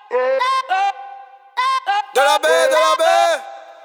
De la baie.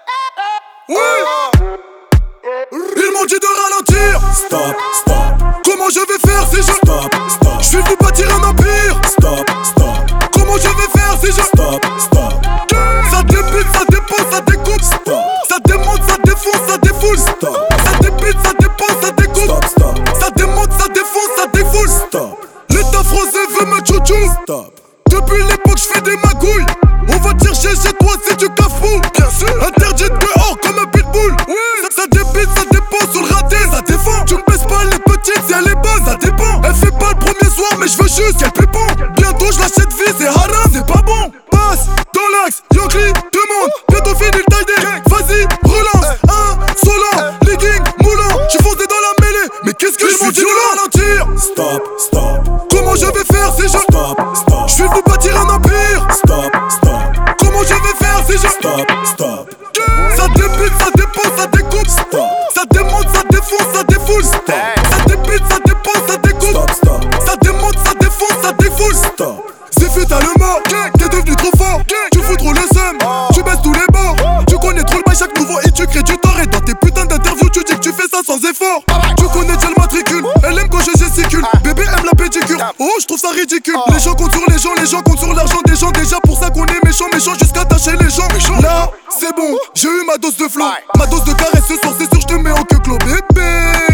Oui. Ils m'ont dit de ralentir. Stop, stop. Comment je vais faire si je Stop, stop. Je vais vous bâtir un empire. Stop, stop. Comment je vais faire si je Stop, stop. Ça débite, ça dépend, ça découpe. Stop. Ça démonte, ça défonce, ça défoule. Stop. Ça débite, ça dépend, ça découpe. Stop, stop. Ça démonte, ça défonce, ça défoule. Stop. L'état français veut me tchou-tchou. Stop. Depuis l'époque je fais des magouilles. On va te chercher chez toi, c'est du cafou. Bien sûr. Interdit dehors comme un pitbull. Oui. Ça débite, ça dépend sur le raté. Ça défend. Tu me baisses pas les petites si elle est bonne, ça dépend. Elle fait pas le premier soir mais je veux juste qu'elle pépon. Bientôt je l'achète vie, c'est haram, c'est pas bon. Passe dans l'axe, Yankee, demande. Bientôt fini le taille. Vas-y, relance. Insolent, legging, moulant. J'suis foncé dans la mêlée. Mais qu'est-ce que je m'en dis de ralentir? Stop, stop. Comment je vais faire si je Stop, stop. Je vais vous bâtir un empire. Stop, stop. Comment je vais faire si je Stop, stop. Ça débite, ça dépend, ça découpe. Stop. Ça démonte, ça défonce, ça défoule. Ça débite, ça dépend, ça découpe. Stop, stop. Ça démonte, ça défonce, ça défoule. Stop. Zéphé t'as le mort, t'es devenu trop fort. Tu fous trop le seum, tu baisses tous les bords. Tu connais trop le bail chaque nouveau et tu crées du tort. Et dans tes putains d'interviews tu dis que tu fais ça sans effort. Tu connais déjà le matricule, elle aime quand je gesticule. Bébé aime la pédicure, oh je trouve ça ridicule. Les gens comptent sur les gens comptent sur l'argent des gens. Déjà pour ça qu'on est méchant jusqu'à tâcher les gens. Là c'est bon, j'ai eu ma dose de flow. Ma dose de caresse ce soir c'est sûr je te mets en queue clos bébé.